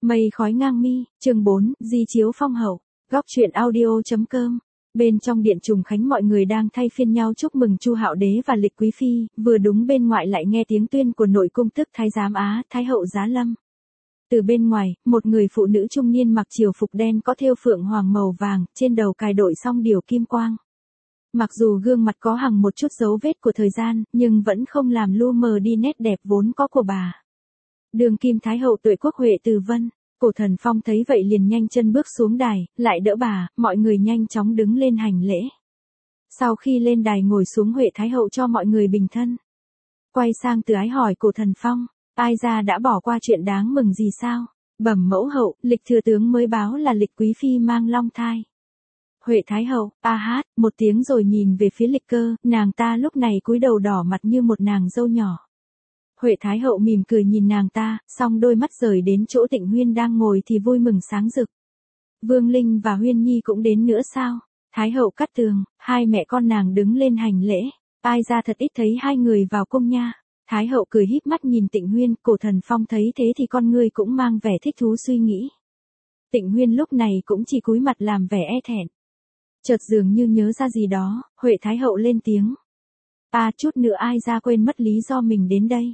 Mây khói ngang mi, chương 4, di chiếu phong hậu. Góc truyện audio.com. Bên trong điện Trùng Khánh mọi người đang thay phiên nhau chúc mừng Chu Hạo Đế và Lịch Quý Phi, vừa đúng bên ngoại lại nghe tiếng tuyên của nội cung tức Thái giám Á, Thái hậu Giá Lâm. Từ bên ngoài, một người phụ nữ trung niên mặc triều phục đen có thêu phượng hoàng màu vàng, trên đầu cài đội song điều kim quang. Mặc dù gương mặt có hằng một chút dấu vết của thời gian, nhưng vẫn không làm lu mờ đi nét đẹp vốn có của bà. Đường kim Thái hậu Tuệ Quốc Huệ Từ Vân. Cổ Thần Phong thấy vậy liền nhanh chân bước xuống đài, lại đỡ bà, mọi người nhanh chóng đứng lên hành lễ. Sau khi lên đài ngồi xuống, Huệ Thái hậu cho mọi người bình thân. Quay sang Từ Ái hỏi Cổ Thần Phong, ai ra đã bỏ qua chuyện đáng mừng gì sao? Bẩm mẫu hậu, Lịch thừa tướng mới báo là Lịch Quý Phi mang long thai. Huệ Thái hậu, a hát, một tiếng rồi nhìn về phía Lịch Cơ, nàng ta lúc này cúi đầu đỏ mặt như một nàng dâu nhỏ. Huệ Thái hậu mỉm cười nhìn nàng ta, xong đôi mắt rời đến chỗ Tịnh Huyên đang ngồi thì vui mừng sáng rực. Vương Linh và Huyên Nhi cũng đến nữa sao? Thái hậu cắt tường, hai mẹ con nàng đứng lên hành lễ. Ai ra thật ít thấy hai người vào cung nha. Thái hậu cười híp mắt nhìn Tịnh Huyên, Cổ Thần Phong thấy thế thì con ngươi cũng mang vẻ thích thú suy nghĩ. Tịnh Huyên lúc này cũng chỉ cúi mặt làm vẻ e thẹn. Chợt dường như nhớ ra gì đó, Huệ Thái hậu lên tiếng. Chút nữa ai ra quên mất lý do mình đến đây.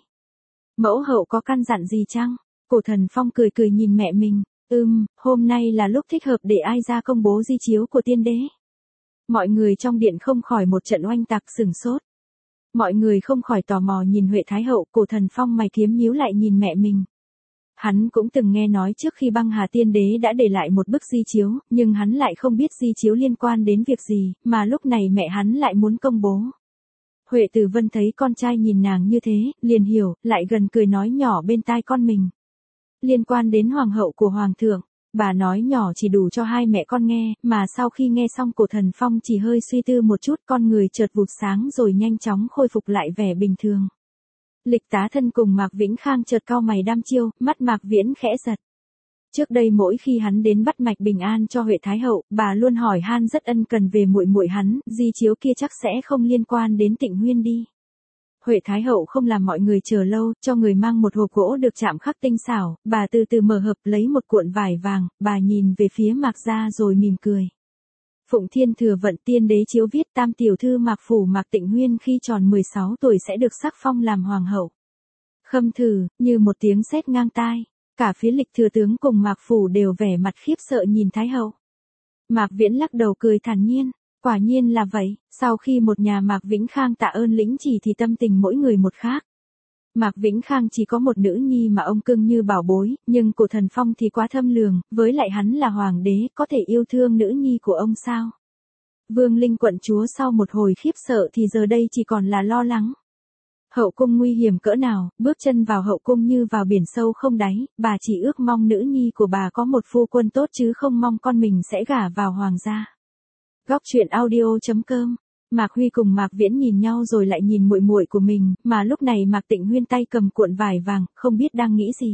Mẫu hậu có căn dặn gì chăng? Cổ Thần Phong cười cười nhìn mẹ mình. Hôm nay là lúc thích hợp để ai ra công bố di chiếu của tiên đế. Mọi người trong điện không khỏi một trận oanh tạc sửng sốt. Mọi người không khỏi tò mò nhìn Huệ Thái hậu, Cổ Thần Phong mày kiếm nhíu lại nhìn mẹ mình. Hắn cũng từng nghe nói trước khi băng hà tiên đế đã để lại một bức di chiếu, nhưng hắn lại không biết di chiếu liên quan đến việc gì, mà lúc này mẹ hắn lại muốn công bố. Huệ Từ Vân thấy con trai nhìn nàng như thế, liền hiểu, lại gần cười nói nhỏ bên tai con mình. Liên quan đến hoàng hậu của hoàng thượng, bà nói nhỏ chỉ đủ cho hai mẹ con nghe, mà sau khi nghe xong Cổ Thần Phong chỉ hơi suy tư một chút, con người chợt vụt sáng rồi nhanh chóng khôi phục lại vẻ bình thường. Lịch Tá Thân cùng Mạc Vĩnh Khang chợt cau mày đăm chiêu, mắt Mạc Viễn khẽ giật. Trước đây mỗi khi hắn đến bắt mạch bình an cho Huệ Thái hậu, bà luôn hỏi han rất ân cần về muội muội hắn, di chiếu kia chắc sẽ không liên quan đến Tịnh Huyên đi. Huệ Thái hậu không làm mọi người chờ lâu, cho người mang một hộp gỗ được chạm khắc tinh xảo, bà từ từ mở hộp lấy một cuộn vải vàng, bà nhìn về phía Mạc gia rồi mỉm cười. Phụng Thiên Thừa Vận tiên đế chiếu viết tam tiểu thư Mạc Phủ Mạc Tịnh Huyên khi tròn 16 tuổi sẽ được sắc phong làm hoàng hậu. Khâm thử, như một tiếng sét ngang tai. Cả phía Lịch thừa tướng cùng Mạc Phủ đều vẻ mặt khiếp sợ nhìn Thái hậu. Mạc Viễn lắc đầu cười thản nhiên, quả nhiên là vậy, sau khi một nhà Mạc Vĩnh Khang tạ ơn lĩnh chỉ thì tâm tình mỗi người một khác. Mạc Vĩnh Khang chỉ có một nữ nhi mà ông cưng như bảo bối, nhưng Cổ Thần Phong thì quá thâm lường, với lại hắn là hoàng đế, có thể yêu thương nữ nhi của ông sao? Vương Linh quận chúa sau một hồi khiếp sợ thì giờ đây chỉ còn là lo lắng. Hậu cung nguy hiểm cỡ nào, bước chân vào hậu cung như vào biển sâu không đáy, bà chỉ ước mong nữ nhi của bà có một phu quân tốt chứ không mong con mình sẽ gả vào hoàng gia. Góc truyện audio.com. Mạc Huy cùng Mạc Viễn nhìn nhau rồi lại nhìn muội muội của mình, mà lúc này Mạc Tịnh Huyên tay cầm cuộn vải vàng, không biết đang nghĩ gì.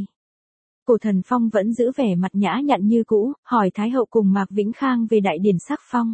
Cổ Thần Phong vẫn giữ vẻ mặt nhã nhặn như cũ, hỏi Thái hậu cùng Mạc Vĩnh Khang về đại điển sắc phong.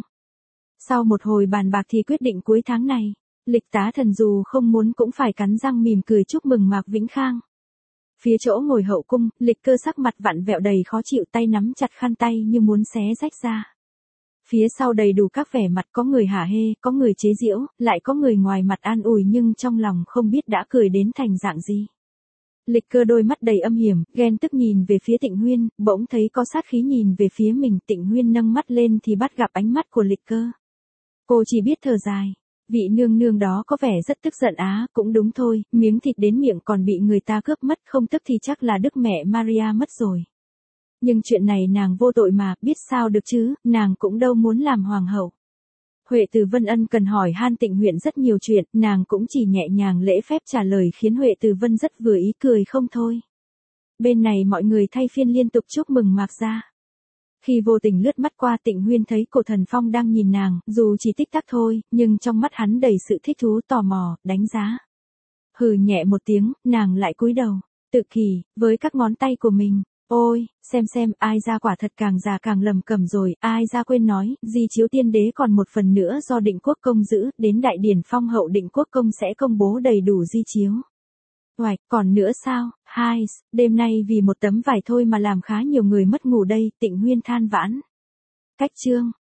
Sau một hồi bàn bạc thì quyết định cuối tháng này. Lịch Tá Thần dù không muốn cũng phải cắn răng mỉm cười chúc mừng Mạc Vĩnh Khang. Phía chỗ ngồi hậu cung, Lịch Cơ sắc mặt vặn vẹo đầy khó chịu, tay nắm chặt khăn tay như muốn xé rách ra. Phía sau đầy đủ các vẻ mặt, có người hả hê, có người chế giễu, lại có người ngoài mặt an ủi nhưng trong lòng không biết đã cười đến thành dạng gì. Lịch Cơ đôi mắt đầy âm hiểm, ghen tức nhìn về phía Tịnh Huyên, bỗng thấy có sát khí nhìn về phía mình. Tịnh Huyên nâng mắt lên thì bắt gặp ánh mắt của Lịch Cơ. Cô chỉ biết thở dài. Vị nương nương đó có vẻ rất tức giận cũng đúng thôi, miếng thịt đến miệng còn bị người ta cướp mất, không tức thì chắc là Đức Mẹ Maria mất rồi. Nhưng chuyện này nàng vô tội mà, biết sao được chứ, nàng cũng đâu muốn làm hoàng hậu. Huệ Từ Vân ân cần hỏi han Tịnh Huyên rất nhiều chuyện, nàng cũng chỉ nhẹ nhàng lễ phép trả lời khiến Huệ Từ Vân rất vừa ý cười không thôi. Bên này mọi người thay phiên liên tục chúc mừng Mạc gia. Khi vô tình lướt mắt qua Tịnh Huyên thấy Cổ Thần Phong đang nhìn nàng, dù chỉ tích tắc thôi, nhưng trong mắt hắn đầy sự thích thú tò mò, đánh giá. Hừ nhẹ một tiếng, nàng lại cúi đầu, tự kỷ, với các ngón tay của mình. Ôi, xem, ai ra quả thật càng già càng lầm cẩm rồi, ai ra quên nói, di chiếu tiên đế còn một phần nữa do Định Quốc công giữ, đến đại điển phong hậu Định Quốc công sẽ công bố đầy đủ di chiếu. Oài, còn nữa sao, hai, đêm nay vì một tấm vải thôi mà làm khá nhiều người mất ngủ đây, Tịnh Huyên than vãn. Cách chương.